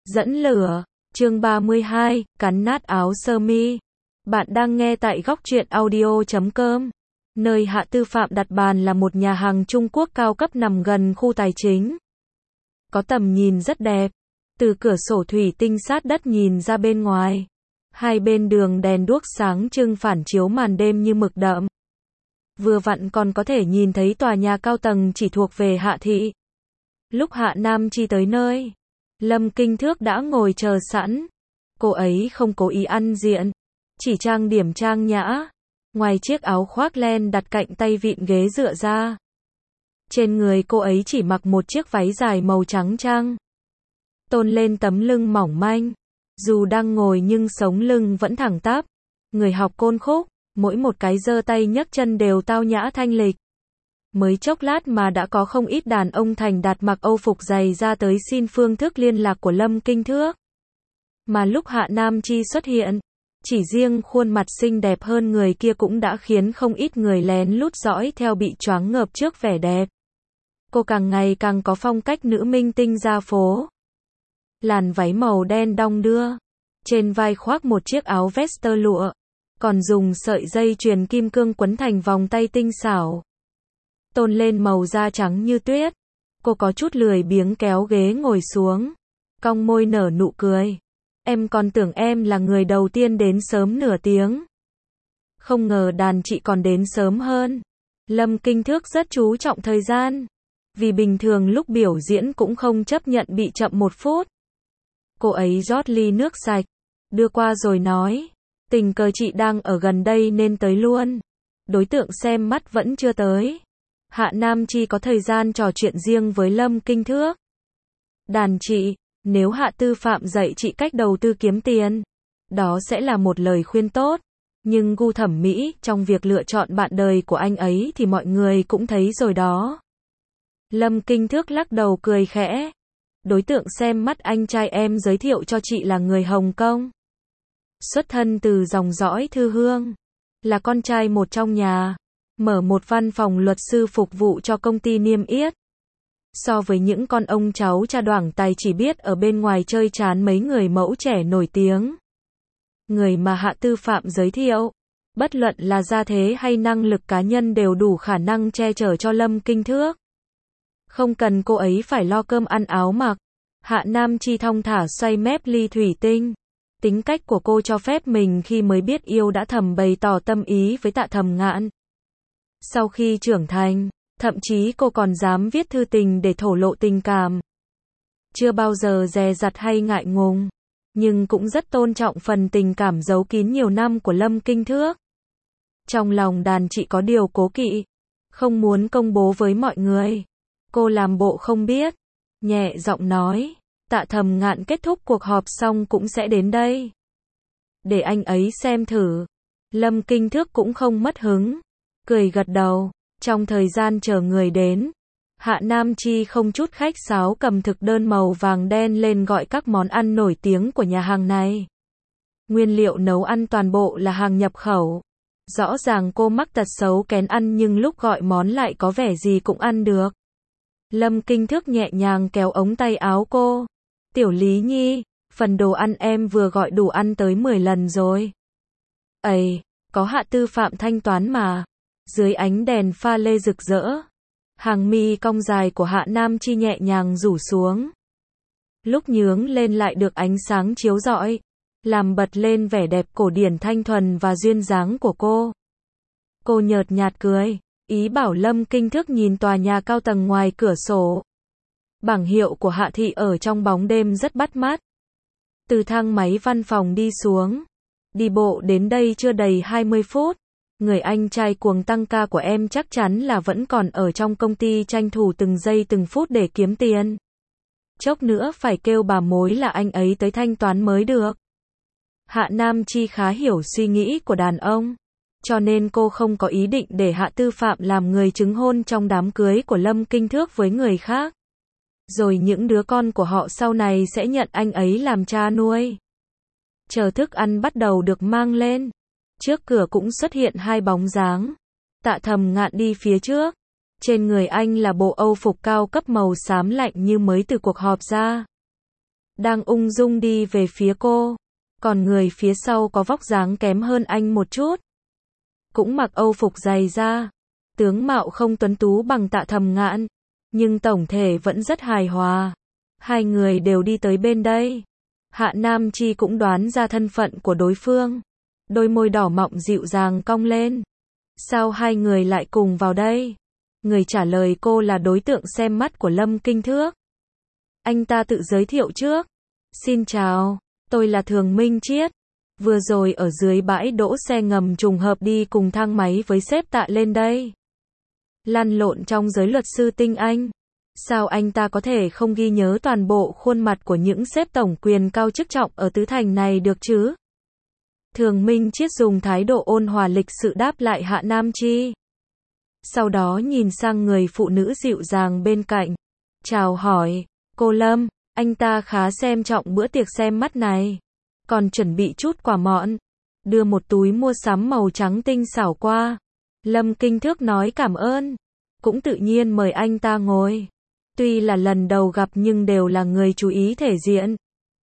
Dẫn lửa, chương 32, cắn nát áo sơ mi. Bạn đang nghe tại góc truyện audio.com. Nơi Hạ Tư Phạm đặt bàn là một nhà hàng Trung Quốc cao cấp nằm gần khu tài chính. Có tầm nhìn rất đẹp. Từ cửa sổ thủy tinh sát đất nhìn ra bên ngoài. Hai bên đường đèn đuốc sáng trưng phản chiếu màn đêm như mực đậm. Vừa vặn còn có thể nhìn thấy tòa nhà cao tầng chỉ thuộc về Hạ thị. Lúc Hạ Nam Chi tới nơi, Lâm Kinh Thước đã ngồi chờ sẵn. Cô ấy không cố ý ăn diện, chỉ trang điểm trang nhã. Ngoài chiếc áo khoác len đặt cạnh tay vịn ghế dựa ra, trên người cô ấy chỉ mặc một chiếc váy dài màu trắng trăng, tôn lên tấm lưng mỏng manh. Dù đang ngồi nhưng sống lưng vẫn thẳng tắp. Người học côn khúc, mỗi một cái giơ tay nhấc chân đều tao nhã thanh lịch. Mới chốc lát mà đã có không ít đàn ông thành đạt mặc âu phục dày ra tới xin phương thức liên lạc của Lâm Kinh Thước. Mà lúc Hạ Nam Chi xuất hiện, chỉ riêng khuôn mặt xinh đẹp hơn người kia cũng đã khiến không ít người lén lút dõi theo bị choáng ngợp trước vẻ đẹp. Cô càng ngày càng có phong cách nữ minh tinh ra phố. Làn váy màu đen đong đưa, trên vai khoác một chiếc áo vest tơ lụa, còn dùng sợi dây chuyền kim cương quấn thành vòng tay tinh xảo, tôn lên màu da trắng như tuyết. Cô có chút lười biếng kéo ghế ngồi xuống, cong môi nở nụ cười. Em còn tưởng em là người đầu tiên đến sớm nửa tiếng. Không ngờ đàn chị còn đến sớm hơn. Lâm Kinh Thước rất chú trọng thời gian, vì bình thường lúc biểu diễn cũng không chấp nhận bị chậm một phút. Cô ấy rót ly nước sạch, đưa qua rồi nói, tình cờ chị đang ở gần đây nên tới luôn. Đối tượng xem mắt vẫn chưa tới. Hạ Nam Chi có thời gian trò chuyện riêng với Lâm Kinh Thước. Đàn chị, nếu Hạ Tư Phạm dạy chị cách đầu tư kiếm tiền, đó sẽ là một lời khuyên tốt. Nhưng gu thẩm mỹ trong việc lựa chọn bạn đời của anh ấy thì mọi người cũng thấy rồi đó. Lâm Kinh Thước lắc đầu cười khẽ. Đối tượng xem mắt anh trai em giới thiệu cho chị là người Hồng Kông. Xuất thân từ dòng dõi Thư Hương, là con trai một trong nhà, mở một văn phòng luật sư phục vụ cho công ty niêm yết. So với những con ông cháu cha đoảng tài chỉ biết ở bên ngoài chơi chán mấy người mẫu trẻ nổi tiếng, người mà Hạ Tư Phạm giới thiệu, bất luận là gia thế hay năng lực cá nhân đều đủ khả năng che chở cho Lâm Kinh Thước. Không cần cô ấy phải lo cơm ăn áo mặc. Hạ Nam Chi thong thả xoay mép ly thủy tinh. Tính cách của cô cho phép mình khi mới biết yêu đã thầm bày tỏ tâm ý với Tạ Thầm Ngạn. Sau khi trưởng thành, thậm chí cô còn dám viết thư tình để thổ lộ tình cảm. Chưa bao giờ dè dặt hay ngại ngùng, nhưng cũng rất tôn trọng phần tình cảm giấu kín nhiều năm của Lâm Kinh Thước. Trong lòng đàn chị có điều cố kỵ, không muốn công bố với mọi người. Cô làm bộ không biết, nhẹ giọng nói, Tạ Thầm Ngạn kết thúc cuộc họp xong cũng sẽ đến đây. Để anh ấy xem thử. Lâm Kinh Thước cũng không mất hứng, cười gật đầu. Trong thời gian chờ người đến, Hạ Nam Chi không chút khách sáo cầm thực đơn màu vàng đen lên gọi các món ăn nổi tiếng của nhà hàng này. Nguyên liệu nấu ăn toàn bộ là hàng nhập khẩu. Rõ ràng cô mắc tật xấu kén ăn nhưng lúc gọi món lại có vẻ gì cũng ăn được. Lâm Kinh Thước nhẹ nhàng kéo ống tay áo cô. Tiểu Lý Nhi, phần đồ ăn em vừa gọi đủ ăn tới 10 lần rồi. Ây, có Hạ Tư Phạm thanh toán mà. Dưới ánh đèn pha lê rực rỡ, hàng mi cong dài của Hạ Nam Chi nhẹ nhàng rủ xuống. Lúc nhướng lên lại được ánh sáng chiếu rọi, làm bật lên vẻ đẹp cổ điển thanh thuần và duyên dáng của cô. Cô nhợt nhạt cười, ý bảo Lâm Kinh Thước nhìn tòa nhà cao tầng ngoài cửa sổ. Bảng hiệu của Hạ thị ở trong bóng đêm rất bắt mắt. Từ thang máy văn phòng đi xuống, đi bộ đến đây chưa đầy 20 phút. Người anh trai cuồng tăng ca của em chắc chắn là vẫn còn ở trong công ty tranh thủ từng giây từng phút để kiếm tiền. Chốc nữa phải kêu bà mối là anh ấy tới thanh toán mới được. Hạ Nam Chi khá hiểu suy nghĩ của đàn ông, cho nên cô không có ý định để Hạ Tư Phạm làm người chứng hôn trong đám cưới của Lâm Kinh Thước với người khác. Rồi những đứa con của họ sau này sẽ nhận anh ấy làm cha nuôi. Chờ thức ăn bắt đầu được mang lên, trước cửa cũng xuất hiện hai bóng dáng. Tạ Thầm Ngạn đi phía trước. Trên người anh là bộ âu phục cao cấp màu xám lạnh như mới từ cuộc họp ra. đang ung dung đi về phía cô. Còn người phía sau có vóc dáng kém hơn anh một chút. Cũng mặc âu phục dày da. Tướng mạo không tuấn tú bằng Tạ Thầm Ngạn. Nhưng tổng thể vẫn rất hài hòa. Hai người đều đi tới bên đây. Hạ Nam Chi cũng đoán ra thân phận của đối phương. Đôi môi đỏ mọng dịu dàng cong lên. Sao hai người lại cùng vào đây? Người trả lời cô là đối tượng xem mắt của Lâm Kinh Thước. Anh ta tự giới thiệu trước. Xin chào, tôi là Thường Minh Chiết. Vừa rồi ở dưới bãi đỗ xe ngầm trùng hợp đi cùng thang máy với sếp Tạ lên đây. Lăn lộn trong giới luật sư tinh anh. Sao anh ta có thể không ghi nhớ toàn bộ khuôn mặt của những sếp tổng quyền cao chức trọng ở Tứ Thành này được chứ? Thường Minh Chiết dùng thái độ ôn hòa lịch sự đáp lại Hạ Nam Chi. Sau đó nhìn sang người phụ nữ dịu dàng bên cạnh. Chào hỏi, cô Lâm, anh ta khá xem trọng bữa tiệc xem mắt này. Còn chuẩn bị chút quà mọn. Đưa một túi mua sắm màu trắng tinh xảo qua. Lâm Kinh Thước nói cảm ơn. Cũng tự nhiên mời anh ta ngồi. Tuy là lần đầu gặp nhưng đều là người chú ý thể diện.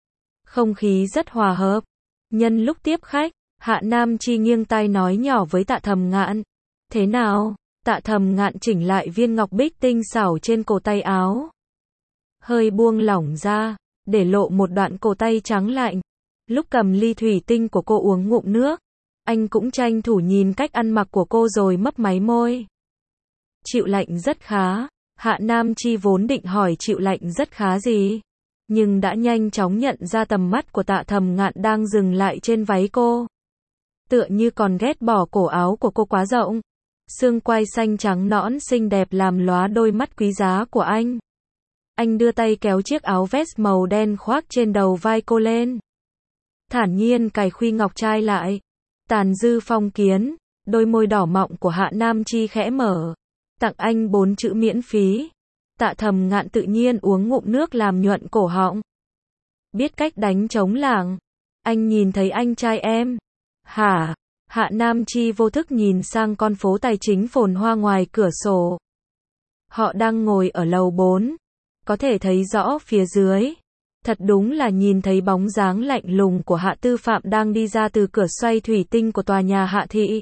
Không khí rất hòa hợp. Nhân lúc tiếp khách, Hạ Nam Chi nghiêng tai nói nhỏ với Tạ Thầm Ngạn. Thế nào? Tạ Thầm Ngạn chỉnh lại viên ngọc bích tinh xảo trên cổ tay áo. Hơi buông lỏng ra, để lộ một đoạn cổ tay trắng lạnh. Lúc cầm ly thủy tinh của cô uống ngụm nước, anh cũng tranh thủ nhìn cách ăn mặc của cô rồi mấp máy môi. Chịu lạnh rất khá. Hạ Nam Chi vốn định hỏi chịu lạnh rất khá gì, nhưng đã nhanh chóng nhận ra tầm mắt của Tạ Thầm Ngạn đang dừng lại trên váy cô. Tựa như còn ghét bỏ cổ áo của cô quá rộng. Xương quai xanh trắng nõn xinh đẹp làm lóa đôi mắt quý giá của anh. Anh đưa tay kéo chiếc áo vest màu đen khoác trên đầu vai cô lên. Thản nhiên cài khuy ngọc trai lại. Tàn dư phong kiến, đôi môi đỏ mọng của Hạ Nam Chi khẽ mở. Tặng anh 4 chữ miễn phí. Tạ Thầm Ngạn tự nhiên uống ngụm nước làm nhuận cổ họng. Biết cách đánh trống lảng. Anh nhìn thấy anh trai em. Hả? Hạ Nam Chi vô thức nhìn sang con phố tài chính phồn hoa ngoài cửa sổ. Họ đang ngồi ở lầu 4. Có thể thấy rõ phía dưới. Thật đúng là nhìn thấy bóng dáng lạnh lùng của Hạ Tư Phạm đang đi ra từ cửa xoay thủy tinh của tòa nhà Hạ Thị.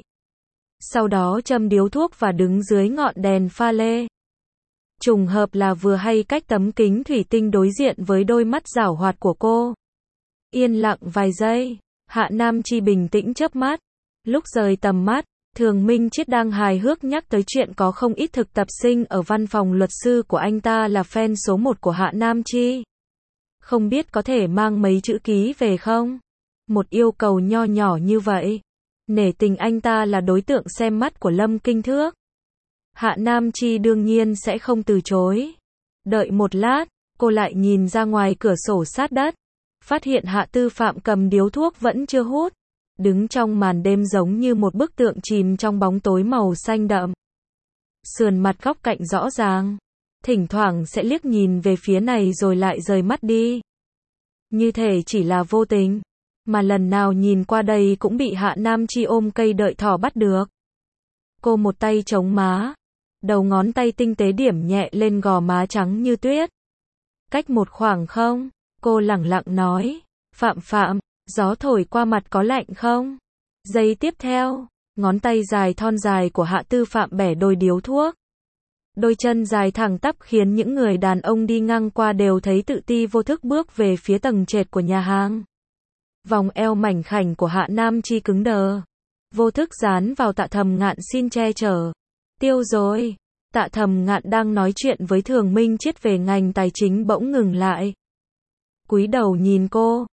Sau đó châm điếu thuốc và đứng dưới ngọn đèn pha lê. Trùng hợp là vừa hay cách tấm kính thủy tinh đối diện với đôi mắt giảo hoạt của cô. Yên lặng vài giây, Hạ Nam Chi bình tĩnh chớp mắt. Lúc rời tầm mắt, Thường Minh Chiết đang hài hước nhắc tới chuyện có không ít thực tập sinh ở văn phòng luật sư của anh ta là fan số 1 của Hạ Nam Chi. Không biết có thể mang mấy chữ ký về không? Một yêu cầu nho nhỏ như vậy. Nể tình anh ta là đối tượng xem mắt của Lâm Kinh Thước. Hạ Nam Chi đương nhiên sẽ không từ chối. Đợi một lát, cô lại nhìn ra ngoài cửa sổ sát đất. Phát hiện Hạ Tư Phạm cầm điếu thuốc vẫn chưa hút. Đứng trong màn đêm giống như một bức tượng chìm trong bóng tối màu xanh đậm. Sườn mặt góc cạnh rõ ràng. Thỉnh thoảng sẽ liếc nhìn về phía này rồi lại rời mắt đi. Như thể chỉ là vô tình. Mà lần nào nhìn qua đây cũng bị Hạ Nam Chi ôm cây đợi thỏ bắt được. Cô một tay chống má. Đầu ngón tay tinh tế điểm nhẹ lên gò má trắng như tuyết. Cách một khoảng không? Cô lẳng lặng nói. Phạm Phạm, gió thổi qua mặt có lạnh không? Giây tiếp theo, ngón tay dài thon dài của Hạ Tư Phạm bẻ đôi điếu thuốc. Đôi chân dài thẳng tắp khiến những người đàn ông đi ngang qua đều thấy tự ti vô thức bước về phía tầng trệt của nhà hàng. Vòng eo mảnh khảnh của Hạ Nam Chi cứng đờ. Vô thức dán vào Tạ Thầm Ngạn xin che chở. Tiêu rồi. Tạ Thầm Ngạn đang nói chuyện với Thường Minh Chiết về ngành tài chính bỗng ngừng lại. Cúi đầu nhìn cô.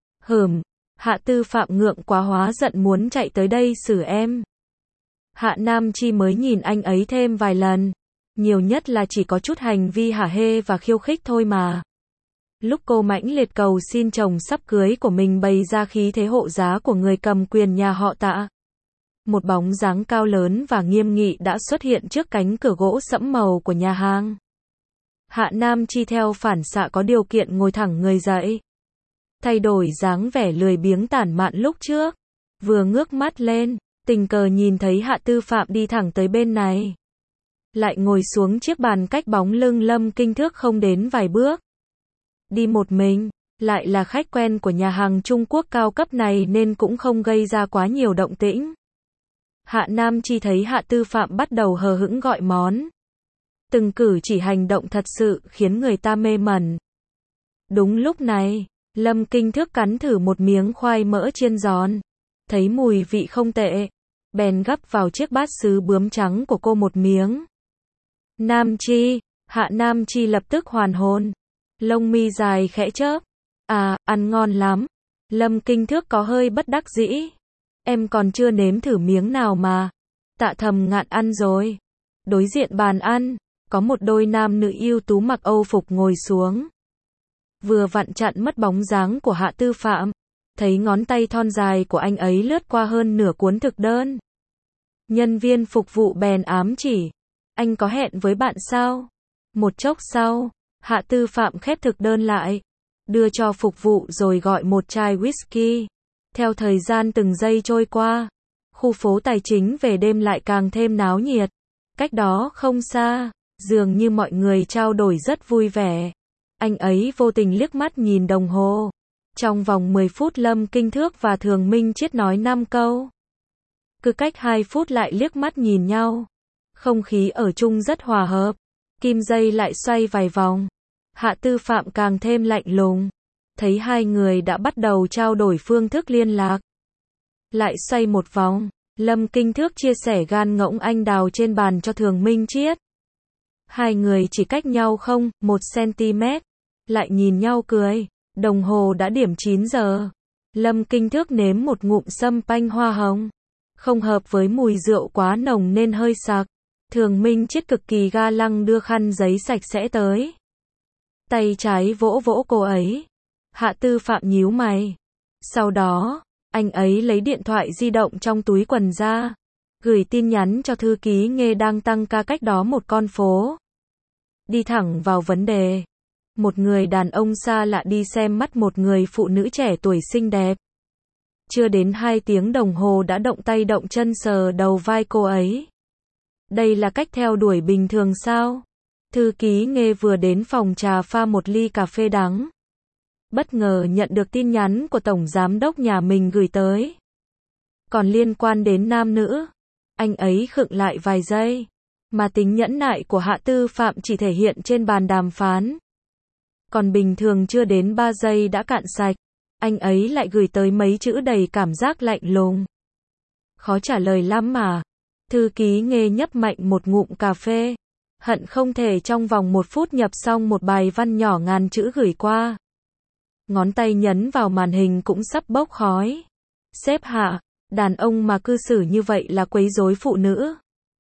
Hạ Tư Phạm ngượng quá hóa giận muốn chạy tới đây xử em. Hạ Nam Chi mới nhìn anh ấy thêm vài lần. Nhiều nhất là chỉ có chút hành vi hả hê và khiêu khích thôi mà. Lúc cô mãnh liệt cầu xin chồng sắp cưới của mình bày ra khí thế hộ giá của người cầm quyền nhà họ Tạ. Một bóng dáng cao lớn và nghiêm nghị đã xuất hiện trước cánh cửa gỗ sẫm màu của nhà hàng. Hạ Nam Chi theo phản xạ có điều kiện ngồi thẳng người dậy. Thay đổi dáng vẻ lười biếng tản mạn lúc trước. Vừa ngước mắt lên, tình cờ nhìn thấy Hạ Tư Phạm đi thẳng tới bên này. Lại ngồi xuống chiếc bàn cách bóng lưng Lâm Kinh Thước không đến vài bước. Đi một mình, lại là khách quen của nhà hàng Trung Quốc cao cấp này nên cũng không gây ra quá nhiều động tĩnh. Hạ Nam Chi thấy Hạ Tư Phạm bắt đầu hờ hững gọi món. Từng cử chỉ hành động thật sự khiến người ta mê mẩn. Đúng lúc này, Lâm Kinh Thước cắn thử một miếng khoai mỡ chiên giòn. Thấy mùi vị không tệ. Bèn gắp vào chiếc bát sứ bướm trắng của cô một miếng. Nam Chi, Hạ Nam Chi lập tức hoàn hồn. Lông mi dài khẽ chớp. À, ăn ngon lắm. Lâm Kinh Thước có hơi bất đắc dĩ. Em còn chưa nếm thử miếng nào mà. Tạ Thầm Ngạn ăn rồi. Đối diện bàn ăn, có một đôi nam nữ ưu tú mặc Âu phục ngồi xuống. Vừa vặn chặn mất bóng dáng của Hạ Tư Phạm. Thấy ngón tay thon dài của anh ấy lướt qua hơn nửa cuốn thực đơn. Nhân viên phục vụ bèn ám chỉ. Anh có hẹn với bạn sao? Một chốc sau, Hạ Tư Phạm khép thực đơn lại. Đưa cho phục vụ rồi gọi một chai whisky. Theo thời gian từng giây trôi qua, khu phố tài chính về đêm lại càng thêm náo nhiệt. Cách đó không xa, dường như mọi người trao đổi rất vui vẻ. Anh ấy vô tình liếc mắt nhìn đồng hồ. Trong vòng 10 phút Lâm Kinh Thước và Thường Minh Chiết nói 5 câu. Cứ cách 2 phút lại liếc mắt nhìn nhau. Không khí ở chung rất hòa hợp. Kim dây lại xoay vài vòng. Hạ Tư Phạm càng thêm lạnh lùng. Thấy hai người đã bắt đầu trao đổi phương thức liên lạc. Lại xoay một vòng. Lâm Kinh Thước chia sẻ gan ngỗng anh đào trên bàn cho Thường Minh Chiết. Hai người chỉ cách nhau 1 cm. Lại nhìn nhau cười. Đồng hồ đã điểm 9 giờ. Lâm Kinh Thước nếm một ngụm sâm panh hoa hồng. Không hợp với mùi rượu quá nồng nên hơi sặc. Thường Minh Chiết cực kỳ ga lăng đưa khăn giấy sạch sẽ tới. Tay trái vỗ vỗ cô ấy. Hạ Tư Phạm nhíu mày. Sau đó, anh ấy lấy điện thoại di động trong túi quần ra. Gửi tin nhắn cho thư ký Nghê đang tăng ca cách đó một con phố. Đi thẳng vào vấn đề. Một người đàn ông xa lạ đi xem mắt một người phụ nữ trẻ tuổi xinh đẹp. Chưa đến 2 tiếng đồng hồ đã động tay động chân sờ đầu vai cô ấy. Đây là cách theo đuổi bình thường sao? Thư ký Nghê vừa đến phòng trà pha một ly cà phê đắng. Bất ngờ nhận được tin nhắn của tổng giám đốc nhà mình gửi tới. Còn liên quan đến nam nữ, anh ấy khựng lại vài giây. Mà tính nhẫn nại của Hạ Tư Phạm chỉ thể hiện trên bàn đàm phán. Còn bình thường chưa đến 3 giây đã cạn sạch. Anh ấy lại gửi tới mấy chữ đầy cảm giác lạnh lùng. Khó trả lời lắm mà. Thư ký Nghê nhấp mạnh một ngụm cà phê. Hận không thể trong vòng 1 phút nhập xong một bài văn nhỏ ngàn chữ gửi qua. Ngón tay nhấn vào màn hình cũng sắp bốc khói. Sếp Hạ, đàn ông mà cư xử như vậy là quấy rối phụ nữ.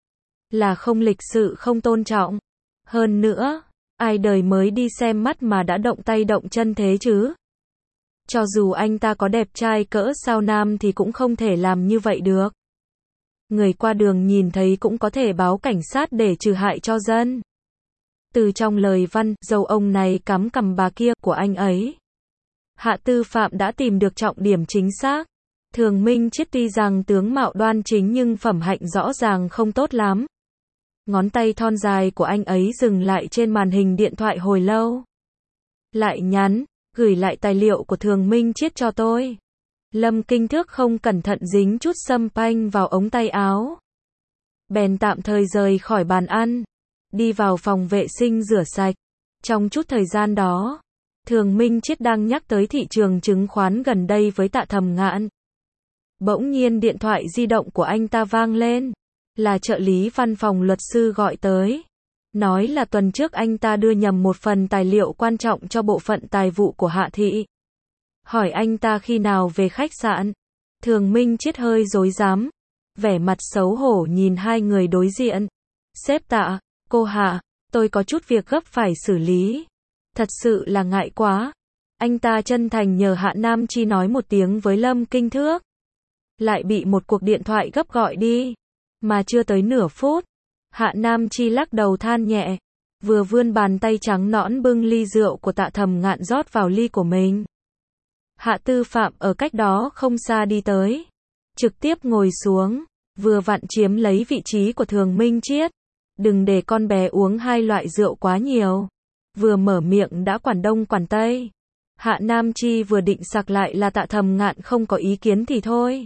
Là không lịch sự không tôn trọng. Hơn nữa, ai đời mới đi xem mắt mà đã động tay động chân thế chứ? Cho dù anh ta có đẹp trai cỡ sao nam thì cũng không thể làm như vậy được. Người qua đường nhìn thấy cũng có thể báo cảnh sát để trừ hại cho dân. Từ trong lời văn, dâu ông này cắm cằm bà kia của anh ấy. Hạ Tư Phạm đã tìm được trọng điểm chính xác. Thường Minh Chiết tuy rằng tướng mạo đoan chính nhưng phẩm hạnh rõ ràng không tốt lắm. Ngón tay thon dài của anh ấy dừng lại trên màn hình điện thoại hồi lâu. Lại nhắn, gửi lại tài liệu của Thường Minh Chiết cho tôi. Lâm Kinh Thước không cẩn thận dính chút sâm panh vào ống tay áo. Bèn tạm thời rời khỏi bàn ăn. Đi vào phòng vệ sinh rửa sạch. Trong chút thời gian đó, Thường Minh Chiết đang nhắc tới thị trường chứng khoán gần đây với Tạ Thầm Ngạn. Bỗng nhiên điện thoại di động của anh ta vang lên. Là trợ lý văn phòng luật sư gọi tới. Nói là tuần trước anh ta đưa nhầm một phần tài liệu quan trọng cho bộ phận tài vụ của Hạ thị. Hỏi anh ta khi nào về khách sạn. Thường Minh Chiết hơi rối rắm. Vẻ mặt xấu hổ nhìn hai người đối diện. Sếp Tạ, cô Hạ, tôi có chút việc gấp phải xử lý. Thật sự là ngại quá. Anh ta chân thành nhờ Hạ Nam Chi nói một tiếng với Lâm Kinh Thước. Lại bị một cuộc điện thoại gấp gọi đi. Mà chưa tới nửa phút. Hạ Nam Chi lắc đầu than nhẹ. Vừa vươn bàn tay trắng nõn bưng ly rượu của Tạ Thầm Ngạn rót vào ly của mình. Hạ Tư Phạm ở cách đó không xa đi tới. Trực tiếp ngồi xuống. Vừa vặn chiếm lấy vị trí của Thường Minh Chiết. Đừng để con bé uống hai loại rượu quá nhiều. Vừa mở miệng đã quản đông quản tây. Hạ Nam Chi vừa định sặc lại là Tạ Thầm Ngạn không có ý kiến thì thôi.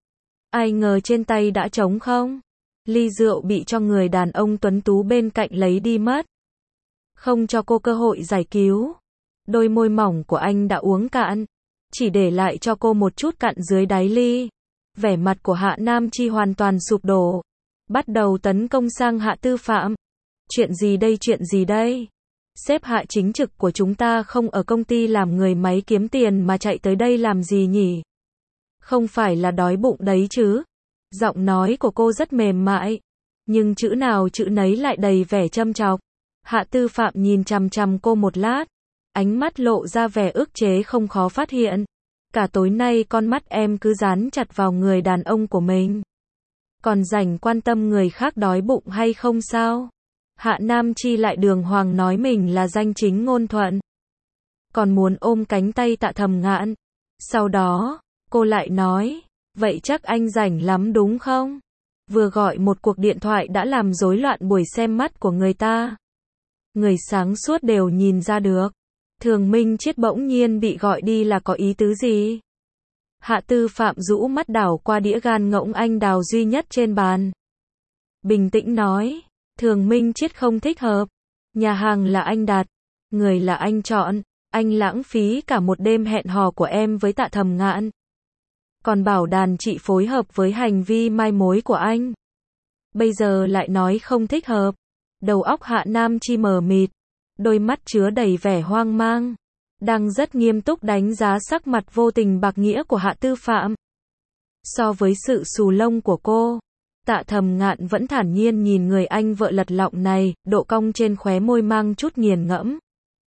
Ai ngờ trên tay đã trống không. Ly rượu bị cho người đàn ông tuấn tú bên cạnh lấy đi mất. Không cho cô cơ hội giải cứu. Đôi môi mỏng của anh đã uống cạn. Chỉ để lại cho cô một chút cặn dưới đáy ly. Vẻ mặt của Hạ Nam Chi hoàn toàn sụp đổ. Bắt đầu tấn công sang Hạ Tư Phạm. Chuyện gì đây, chuyện gì đây? Sếp Hạ chính trực của chúng ta không ở công ty làm người máy kiếm tiền mà chạy tới đây làm gì nhỉ? Không phải là đói bụng đấy chứ? Giọng nói của cô rất mềm mại, nhưng chữ nào chữ nấy lại đầy vẻ châm chọc. Hạ Tư Phạm nhìn chằm chằm cô một lát, ánh mắt lộ ra vẻ ức chế không khó phát hiện. Cả tối nay con mắt em cứ dán chặt vào người đàn ông của mình. Còn rảnh quan tâm người khác đói bụng hay không sao? Hạ Nam Chi lại đường hoàng nói mình là danh chính ngôn thuận. Còn muốn ôm cánh tay Tạ Thầm Ngạn. Sau đó, cô lại nói, vậy chắc anh rảnh lắm đúng không? Vừa gọi một cuộc điện thoại đã làm rối loạn buổi xem mắt của người ta. Người sáng suốt đều nhìn ra được. Thường Minh Chiết bỗng nhiên bị gọi đi là có ý tứ gì? Hạ Tư Phạm rũ mắt đảo qua đĩa gan ngỗng anh đào duy nhất trên bàn. Bình tĩnh nói, Thường Minh Chiết không thích hợp. Nhà hàng là anh đặt, người là anh chọn, anh lãng phí cả một đêm hẹn hò của em với Tạ Thầm Ngạn. Còn bảo đàn chị phối hợp với hành vi mai mối của anh. Bây giờ lại nói không thích hợp. Đầu óc Hạ Nam Chi mờ mịt, đôi mắt chứa đầy vẻ hoang mang. Đang rất nghiêm túc đánh giá sắc mặt vô tình bạc nghĩa của Hạ Tư Phạm. So với sự xù lông của cô, Tạ Thầm Ngạn vẫn thản nhiên nhìn người anh vợ lật lọng này, độ cong trên khóe môi mang chút nghiền ngẫm.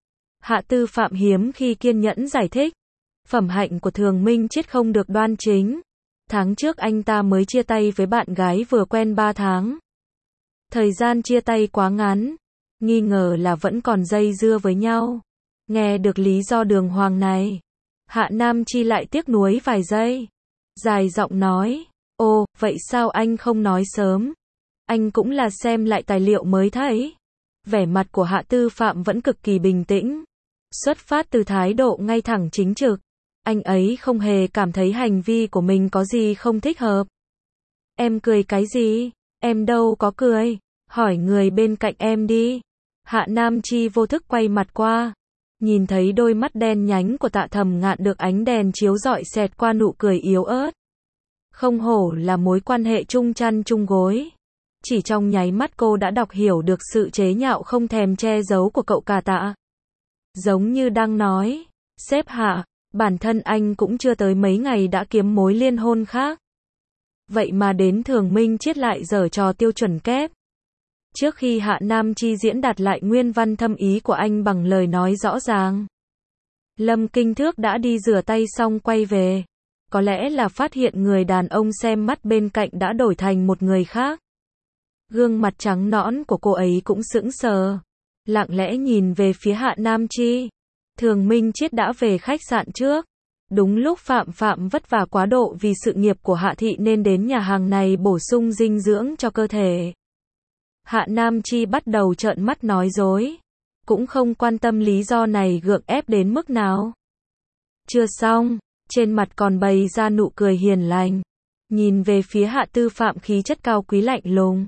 Hạ Tư Phạm hiếm khi kiên nhẫn giải thích. Phẩm hạnh của Thường Minh Chiết không được đoan chính. Tháng trước anh ta mới chia tay với bạn gái vừa quen 3 tháng. Thời gian chia tay quá ngắn, nghi ngờ là vẫn còn dây dưa với nhau. Nghe được lý do đường hoàng này, Hạ Nam Chi lại tiếc nuối vài giây. Dài giọng nói, ồ, vậy sao anh không nói sớm? Anh cũng là xem lại tài liệu mới thấy. Vẻ mặt của Hạ Tư Phạm vẫn cực kỳ bình tĩnh. Xuất phát từ thái độ ngay thẳng chính trực. Anh ấy không hề cảm thấy hành vi của mình có gì không thích hợp. Em cười cái gì? Em đâu có cười. Hỏi người bên cạnh em đi. Hạ Nam Chi vô thức quay mặt qua. Nhìn thấy đôi mắt đen nhánh của Tạ Thầm Ngạn được ánh đèn chiếu rọi xẹt qua nụ cười yếu ớt. Không hổ là mối quan hệ chung chăn chung gối. Chỉ trong nháy mắt cô đã đọc hiểu được sự chế nhạo không thèm che giấu của cậu cả Tạ. Giống như đang nói, sếp Hạ, bản thân anh cũng chưa tới mấy ngày đã kiếm mối liên hôn khác. Vậy mà đến Thường Minh Chiết lại giở trò tiêu chuẩn kép. Trước khi Hạ Nam Chi diễn đạt lại nguyên văn thâm ý của anh bằng lời nói rõ ràng, Lâm Kinh Thước đã đi rửa tay xong quay về. Có lẽ là phát hiện người đàn ông xem mắt bên cạnh đã đổi thành một người khác. Gương mặt trắng nõn của cô ấy cũng sững sờ, lặng lẽ nhìn về phía Hạ Nam Chi. Thường Minh Chiết đã về khách sạn trước. Đúng lúc Phạm vất vả quá độ vì sự nghiệp của Hạ Thị nên đến nhà hàng này bổ sung dinh dưỡng cho cơ thể. Hạ Nam Chi bắt đầu trợn mắt nói dối. Cũng không quan tâm lý do này gượng ép đến mức nào. Chưa xong, trên mặt còn bày ra nụ cười hiền lành. Nhìn về phía Hạ Tư Phạm khí chất cao quý lạnh lùng.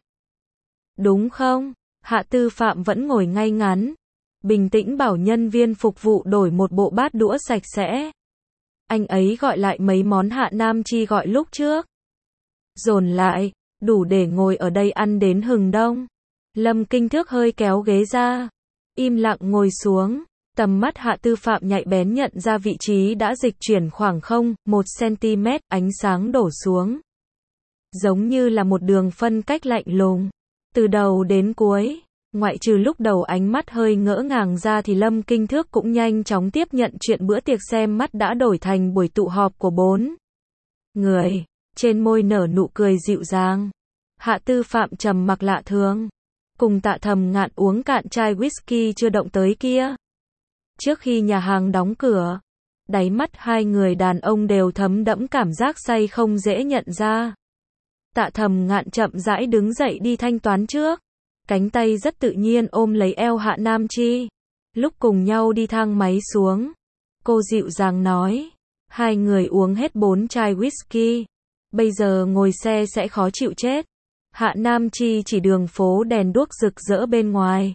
Đúng không? Hạ Tư Phạm vẫn ngồi ngay ngắn. Bình tĩnh bảo nhân viên phục vụ đổi một bộ bát đũa sạch sẽ. Anh ấy gọi lại mấy món Hạ Nam Chi gọi lúc trước. Dồn lại, đủ để ngồi ở đây ăn đến hừng đông. Lâm Kinh Thước hơi kéo ghế ra, im lặng ngồi xuống. Tầm mắt Hạ Tư Phạm nhạy bén nhận ra vị trí đã dịch chuyển khoảng 1 cm, ánh sáng đổ xuống. Giống như là một đường phân cách lạnh lùng. Từ đầu đến cuối, ngoại trừ lúc đầu ánh mắt hơi ngỡ ngàng ra thì Lâm Kinh Thước cũng nhanh chóng tiếp nhận chuyện bữa tiệc xem mắt đã đổi thành buổi tụ họp của 4 người. Trên môi nở nụ cười dịu dàng. Hạ Tư Phạm trầm mặc lạ thường. Cùng Tạ Thầm Ngạn uống cạn chai whisky chưa động tới kia. Trước khi nhà hàng đóng cửa, đáy mắt hai người đàn ông đều thấm đẫm cảm giác say không dễ nhận ra. Tạ Thầm Ngạn chậm rãi đứng dậy đi thanh toán trước. Cánh tay rất tự nhiên ôm lấy eo Hạ Nam Chi. Lúc cùng nhau đi thang máy xuống, Cô dịu dàng nói. Hai người uống hết 4 chai whisky. Bây giờ ngồi xe sẽ khó chịu chết. Hạ Nam Chi chỉ đường phố đèn đuốc rực rỡ bên ngoài.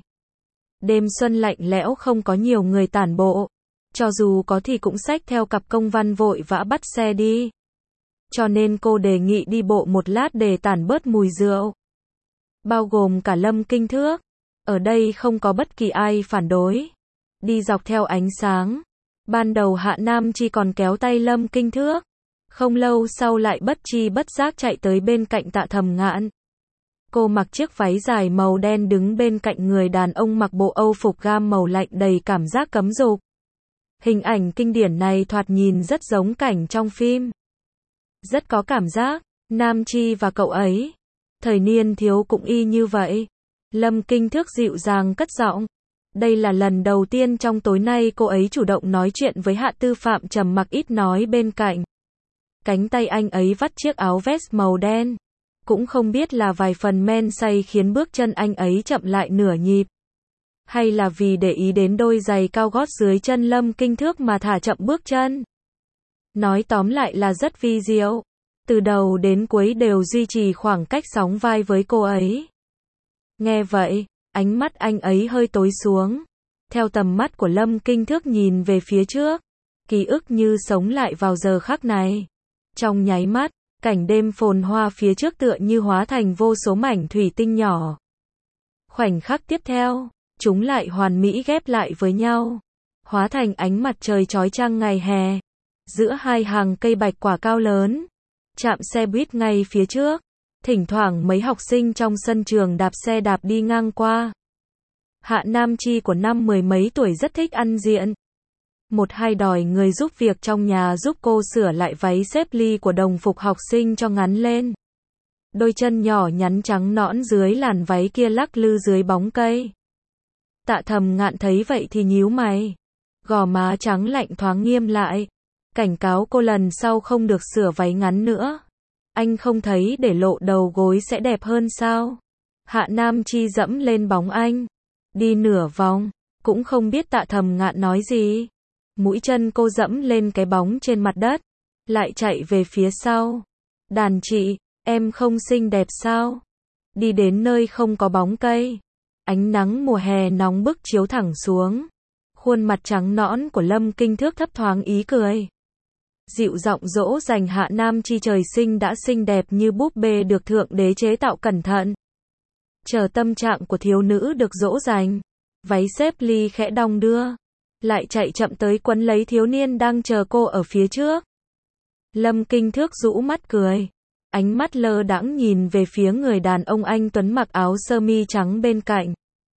Đêm xuân lạnh lẽo không có nhiều người tản bộ. Cho dù có thì cũng xách theo cặp công văn vội vã bắt xe đi. Cho nên cô đề nghị đi bộ một lát để tản bớt mùi rượu. Bao gồm cả Lâm Kinh Thước. Ở đây không có bất kỳ ai phản đối. Đi dọc theo ánh sáng. Ban đầu Hạ Nam Chi còn kéo tay Lâm Kinh Thước. Không lâu sau lại bất tri bất giác chạy tới bên cạnh Tạ Thầm Ngạn. Cô mặc chiếc váy dài màu đen đứng bên cạnh người đàn ông mặc bộ Âu phục gam màu lạnh đầy cảm giác cấm dục. Hình ảnh kinh điển này thoạt nhìn rất giống cảnh trong phim. Rất có cảm giác, Nam Chi và cậu ấy. Thời niên thiếu cũng y như vậy. Lâm Kinh Thước dịu dàng cất giọng. Đây là lần đầu tiên trong tối nay cô ấy chủ động nói chuyện với Hạ Tư Phạm trầm mặc ít nói bên cạnh. Cánh tay anh ấy vắt chiếc áo vest màu đen. Cũng không biết là vài phần men say khiến bước chân anh ấy chậm lại nửa nhịp. Hay là vì để ý đến đôi giày cao gót dưới chân Lâm Kinh Thước mà thả chậm bước chân. Nói tóm lại là rất vi diệu. Từ đầu đến cuối đều duy trì khoảng cách sóng vai với cô ấy. Nghe vậy, ánh mắt anh ấy hơi tối xuống. Theo tầm mắt của Lâm Kinh Thước nhìn về phía trước. Ký ức như sống lại vào giờ khắc này. Trong nháy mắt, cảnh đêm phồn hoa phía trước tựa như hóa thành vô số mảnh thủy tinh nhỏ. Khoảnh khắc tiếp theo, chúng lại hoàn mỹ ghép lại với nhau. Hóa thành ánh mặt trời chói chang ngày hè. Giữa hai hàng cây bạch quả cao lớn. Trạm xe buýt ngay phía trước. Thỉnh thoảng mấy học sinh trong sân trường đạp xe đạp đi ngang qua. Hạ Nam Chi của năm mười mấy tuổi rất thích ăn diện. Một hai đòi người giúp việc trong nhà giúp cô sửa lại váy xếp ly của đồng phục học sinh cho ngắn lên. Đôi chân nhỏ nhắn trắng nõn dưới làn váy kia lắc lư dưới bóng cây. Tạ Thầm Ngạn thấy vậy thì nhíu mày. Gò má trắng lạnh thoáng nghiêm lại. Cảnh cáo cô lần sau không được sửa váy ngắn nữa. Anh không thấy để lộ đầu gối sẽ đẹp hơn sao? Hạ Nam Chi dẫm lên bóng anh. Đi nửa vòng, cũng không biết Tạ Thầm Ngạn nói gì. Mũi chân cô dẫm lên cái bóng trên mặt đất. Lại chạy về phía sau. Đàn chị, em không xinh đẹp sao? Đi đến nơi không có bóng cây. Ánh nắng mùa hè nóng bức chiếu thẳng xuống. Khuôn mặt trắng nõn của Lâm Kinh Thước thấp thoáng ý cười. Dịu giọng dỗ dành Hạ Nam Chi trời sinh đã xinh đẹp như búp bê được thượng đế chế tạo cẩn thận. Chờ tâm trạng của thiếu nữ được dỗ dành. Váy xếp ly khẽ đong đưa. Lại chạy chậm tới quấn lấy thiếu niên đang chờ cô ở phía trước. Lâm Kinh Thước rũ mắt cười. Ánh mắt lơ đãng nhìn về phía người đàn ông anh tuấn mặc áo sơ mi trắng bên cạnh.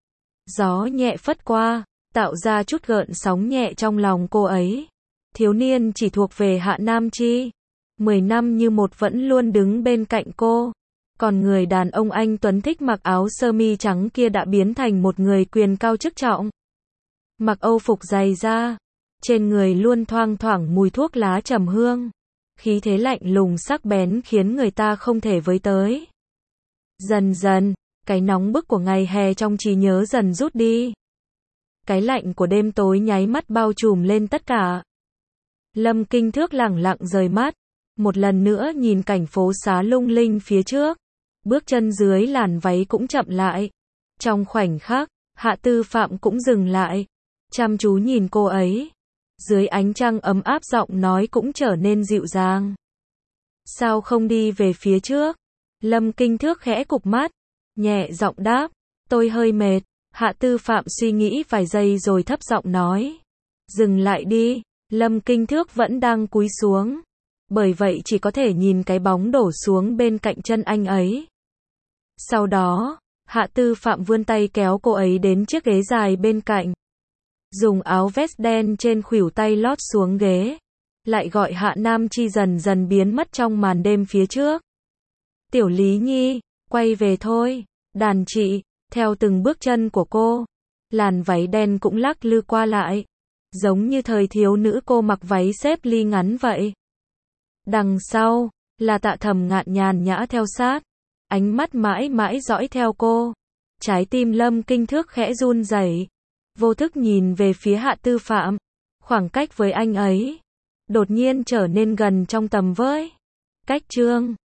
Gió nhẹ phất qua, tạo ra chút gợn sóng nhẹ trong lòng cô ấy. Thiếu niên chỉ thuộc về Hạ Nam Chi. 10 năm như một vẫn luôn đứng bên cạnh cô. Còn người đàn ông anh tuấn thích mặc áo sơ mi trắng kia đã biến thành một người quyền cao chức trọng. Mặc Âu phục dày da. Trên người luôn thoang thoảng mùi thuốc lá trầm hương. Khí thế lạnh lùng sắc bén khiến người ta không thể với tới. Dần dần, cái nóng bức của ngày hè trong trí nhớ dần rút đi. Cái lạnh của đêm tối nháy mắt bao trùm lên tất cả. Lâm Kinh Thước lẳng lặng rời mắt. Một lần nữa nhìn cảnh phố xá lung linh phía trước. Bước chân dưới làn váy cũng chậm lại. Trong khoảnh khắc, Hạ Tư Phạm cũng dừng lại. Chăm chú nhìn cô ấy. Dưới ánh trăng ấm áp giọng nói cũng trở nên dịu dàng. Sao không đi về phía trước? Lâm Kinh Thước khẽ cụp mắt. Nhẹ giọng đáp. Tôi hơi mệt. Hạ Tư Phạm suy nghĩ vài giây rồi thấp giọng nói. Dừng lại đi. Lâm Kinh Thước vẫn đang cúi xuống. Bởi vậy chỉ có thể nhìn cái bóng đổ xuống bên cạnh chân anh ấy. Sau đó, Hạ Tư Phạm vươn tay kéo cô ấy đến chiếc ghế dài bên cạnh. Dùng áo vest đen trên khuỷu tay lót xuống ghế. Lại gọi Hạ Nam Chi dần dần biến mất trong màn đêm phía trước. Tiểu Lý Nhi, quay về thôi. Đàn chị, theo từng bước chân của cô. Làn váy đen cũng lắc lư qua lại. Giống như thời thiếu nữ cô mặc váy xếp ly ngắn vậy. Đằng sau, là Tạ Thầm Ngạn nhàn nhã theo sát. Ánh mắt mãi mãi dõi theo cô. Trái tim Lâm Kinh Thước khẽ run rẩy. Vô thức nhìn về phía Hạ Tư Phạm. Khoảng cách với anh ấy đột nhiên trở nên gần trong tầm với. Cách Trương